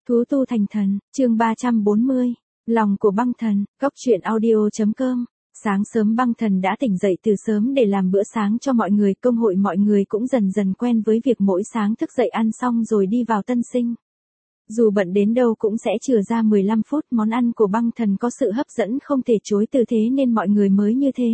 Thú tu thành thần, chương 340, lòng của băng thần, góc truyện audio.com. Sáng sớm băng thần đã tỉnh dậy từ sớm để làm bữa sáng cho mọi người, công hội mọi người cũng dần dần quen với việc mỗi sáng thức dậy ăn xong rồi đi vào tân sinh. Dù bận đến đâu cũng sẽ chừa ra 15 phút, món ăn của băng thần có sự hấp dẫn không thể chối từ thế nên mọi người mới như thế.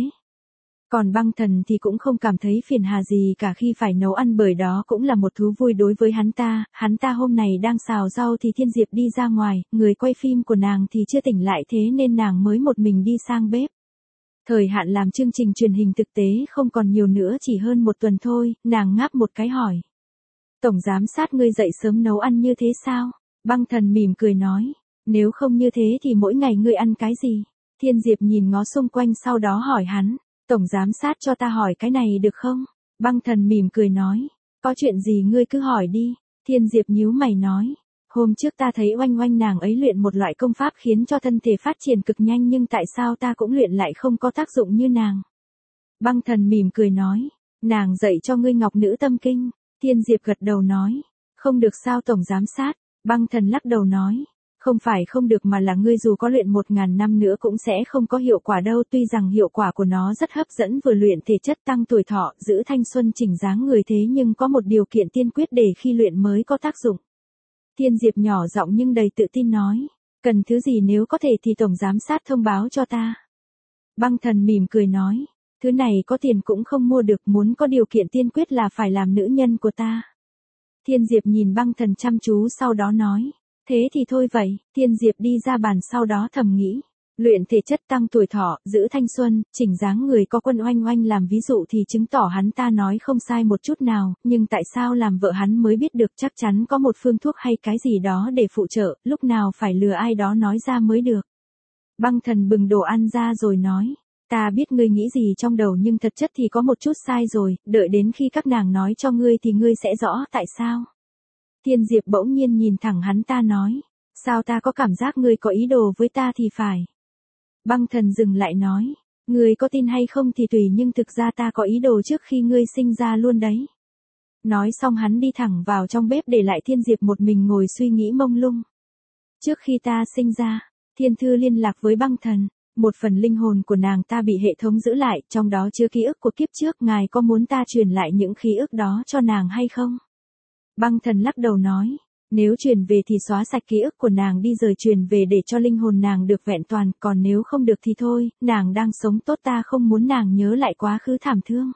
Còn băng thần thì cũng không cảm thấy phiền hà gì cả khi phải nấu ăn, bởi đó cũng là một thú vui đối với hắn ta hôm này đang xào rau thì Thiên Diệp đi ra ngoài, người quay phim của nàng thì chưa tỉnh lại thế nên nàng mới một mình đi sang bếp. Thời hạn làm chương trình truyền hình thực tế không còn nhiều nữa, chỉ hơn một tuần thôi, nàng ngáp một cái hỏi. Tổng giám sát, ngươi dậy sớm nấu ăn như thế sao? Băng thần mỉm cười nói, nếu không như thế thì mỗi ngày ngươi ăn cái gì? Thiên Diệp nhìn ngó xung quanh sau đó hỏi hắn. Tổng giám sát cho ta hỏi cái này được không? Băng thần mỉm cười nói, có chuyện gì ngươi cứ hỏi đi. Thiên Diệp nhíu mày nói, hôm trước ta thấy oanh oanh nàng ấy luyện một loại công pháp khiến cho thân thể phát triển cực nhanh, nhưng tại sao ta cũng luyện lại không có tác dụng như nàng? Băng thần mỉm cười nói, nàng dạy cho ngươi Ngọc Nữ Tâm Kinh. Thiên Diệp gật đầu nói, không được sao tổng giám sát? Băng thần lắc đầu nói, không phải không được mà là ngươi dù có luyện 1000 năm nữa cũng sẽ không có hiệu quả đâu, tuy rằng hiệu quả của nó rất hấp dẫn, vừa luyện thể chất tăng tuổi thọ, giữ thanh xuân chỉnh dáng người, thế nhưng có một điều kiện tiên quyết để khi luyện mới có tác dụng. Thiên Diệp nhỏ giọng nhưng đầy tự tin nói, cần thứ gì nếu có thể thì tổng giám sát thông báo cho ta. Băng thần mỉm cười nói, thứ này có tiền cũng không mua được, muốn có điều kiện tiên quyết là phải làm nữ nhân của ta. Thiên Diệp nhìn băng thần chăm chú sau đó nói, thế thì thôi vậy. Thiên Diệp đi ra bàn sau đó thầm nghĩ, luyện thể chất tăng tuổi thọ, giữ thanh xuân, chỉnh dáng người có quân oanh oanh làm ví dụ thì chứng tỏ hắn ta nói không sai một chút nào, nhưng tại sao làm vợ hắn mới biết được, chắc chắn có một phương thuốc hay cái gì đó để phụ trợ, lúc nào phải lừa ai đó nói ra mới được. Băng thần bừng đồ ăn ra rồi nói, ta biết ngươi nghĩ gì trong đầu nhưng thật chất thì có một chút sai rồi, đợi đến khi các nàng nói cho ngươi thì ngươi sẽ rõ tại sao. Thiên Diệp bỗng nhiên nhìn thẳng hắn ta nói, sao ta có cảm giác ngươi có ý đồ với ta thì phải. Băng thần dừng lại nói, ngươi có tin hay không thì tùy, nhưng thực ra ta có ý đồ trước khi ngươi sinh ra luôn đấy. Nói xong hắn đi thẳng vào trong bếp để lại Thiên Diệp một mình ngồi suy nghĩ mông lung. Trước khi ta sinh ra, Thiên Thư liên lạc với băng thần, một phần linh hồn của nàng ta bị hệ thống giữ lại, trong đó chứa ký ức của kiếp trước, ngài có muốn ta truyền lại những ký ức đó cho nàng hay không? Băng thần lắc đầu nói, nếu truyền về thì xóa sạch ký ức của nàng đi rồi truyền về để cho linh hồn nàng được vẹn toàn, còn nếu không được thì thôi, nàng đang sống tốt, ta không muốn nàng nhớ lại quá khứ thảm thương.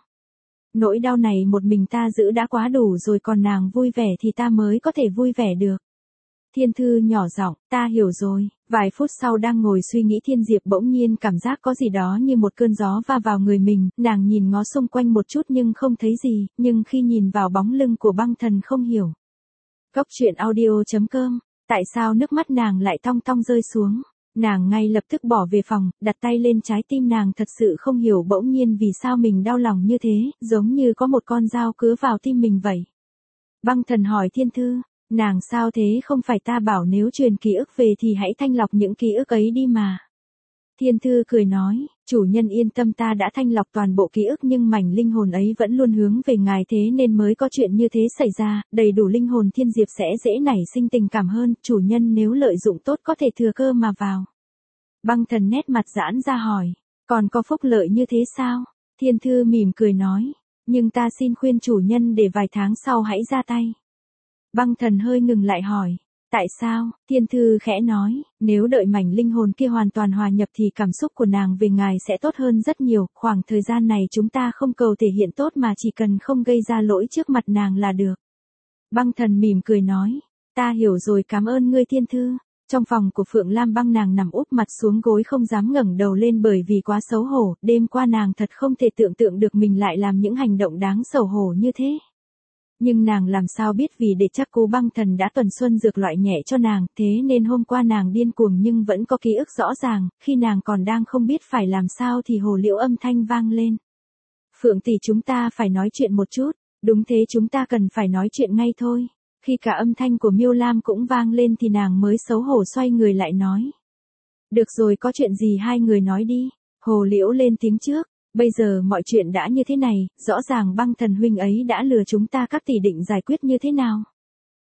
Nỗi đau này một mình ta giữ đã quá đủ rồi, còn nàng vui vẻ thì ta mới có thể vui vẻ được. Thiên Thư nhỏ giọng, ta hiểu rồi. Vài phút sau đang ngồi suy nghĩ, Thiên Diệp bỗng nhiên cảm giác có gì đó như một cơn gió va vào người mình, nàng nhìn ngó xung quanh một chút nhưng không thấy gì, nhưng khi nhìn vào bóng lưng của băng thần không hiểu. Góc truyện audio.com, tại sao nước mắt nàng lại thong thong rơi xuống? Nàng ngay lập tức bỏ về phòng, đặt tay lên trái tim, nàng thật sự không hiểu bỗng nhiên vì sao mình đau lòng như thế, giống như có một con dao cứa vào tim mình vậy. Băng thần hỏi Thiên Thư, nàng sao thế, không phải ta bảo nếu truyền ký ức về thì hãy thanh lọc những ký ức ấy đi mà. Thiên Thư cười nói, chủ nhân yên tâm, ta đã thanh lọc toàn bộ ký ức nhưng mảnh linh hồn ấy vẫn luôn hướng về ngài, thế nên mới có chuyện như thế xảy ra, đầy đủ linh hồn Thiên Diệp sẽ dễ nảy sinh tình cảm hơn, chủ nhân nếu lợi dụng tốt có thể thừa cơ mà vào. Băng thần nét mặt giãn ra hỏi, còn có phúc lợi như thế sao? Thiên Thư mỉm cười nói, nhưng ta xin khuyên chủ nhân để vài tháng sau hãy ra tay. Băng thần hơi ngừng lại hỏi, tại sao? Thiên Thư khẽ nói, nếu đợi mảnh linh hồn kia hoàn toàn hòa nhập thì cảm xúc của nàng về ngài sẽ tốt hơn rất nhiều, khoảng thời gian này chúng ta không cầu thể hiện tốt mà chỉ cần không gây ra lỗi trước mặt nàng là được. Băng thần mỉm cười nói, ta hiểu rồi, cảm ơn ngươi Thiên Thư. Trong phòng của Phượng Lam Băng, nàng nằm úp mặt xuống gối không dám ngẩng đầu lên bởi vì quá xấu hổ, đêm qua nàng thật không thể tưởng tượng được mình lại làm những hành động đáng xấu hổ như thế. Nhưng nàng làm sao biết, vì để chắc cú băng thần đã tuần xuân dược loại nhẹ cho nàng, thế nên hôm qua nàng điên cuồng nhưng vẫn có ký ức rõ ràng, khi nàng còn đang không biết phải làm sao thì hồ liễu âm thanh vang lên. Phượng tỷ, chúng ta phải nói chuyện một chút. Đúng thế, chúng ta cần phải nói chuyện ngay thôi. Khi cả âm thanh của Miêu Lam cũng vang lên thì nàng mới xấu hổ xoay người lại nói. Được rồi, có chuyện gì hai người nói đi. Hồ liễu lên tiếng trước. Bây giờ mọi chuyện đã như thế này, rõ ràng băng thần huynh ấy đã lừa chúng ta, các tỷ định giải quyết như thế nào?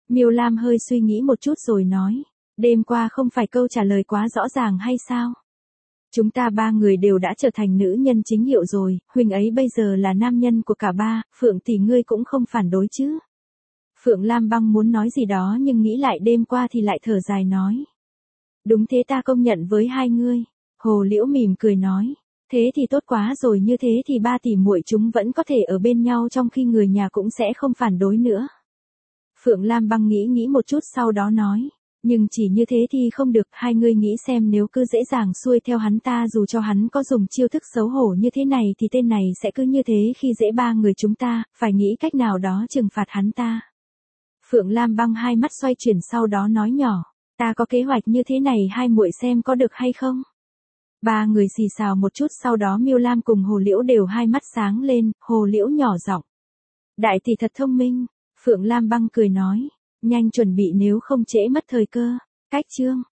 Miêu Lam hơi suy nghĩ một chút rồi nói. Đêm qua không phải câu trả lời quá rõ ràng hay sao? Chúng ta ba người đều đã trở thành nữ nhân chính hiệu rồi, huynh ấy bây giờ là nam nhân của cả ba, Phượng tỷ ngươi cũng không phản đối chứ. Phượng Lam Băng muốn nói gì đó nhưng nghĩ lại đêm qua thì lại thở dài nói. Đúng thế, ta công nhận với hai ngươi. Hồ Liễu mỉm cười nói. Thế thì tốt quá rồi, như thế thì ba tỷ muội chúng vẫn có thể ở bên nhau trong khi người nhà cũng sẽ không phản đối nữa. Phượng Lam Băng nghĩ một chút sau đó nói. Nhưng chỉ như thế thì không được, hai ngươi nghĩ xem nếu cứ dễ dàng xuôi theo hắn ta dù cho hắn có dùng chiêu thức xấu hổ như thế này thì tên này sẽ cứ như thế khi dễ ba người chúng ta, phải nghĩ cách nào đó trừng phạt hắn ta. Phượng Lam Băng hai mắt xoay chuyển sau đó nói nhỏ. Ta có kế hoạch như thế này, hai muội xem có được hay không? Ba người xì xào một chút sau đó Miêu Lam cùng Hồ Liễu đều hai mắt sáng lên, Hồ Liễu nhỏ giọng. Đại tỷ thật thông minh, Phượng Lam Băng cười nói. Nhanh chuẩn bị nếu không trễ mất thời cơ. Cách chương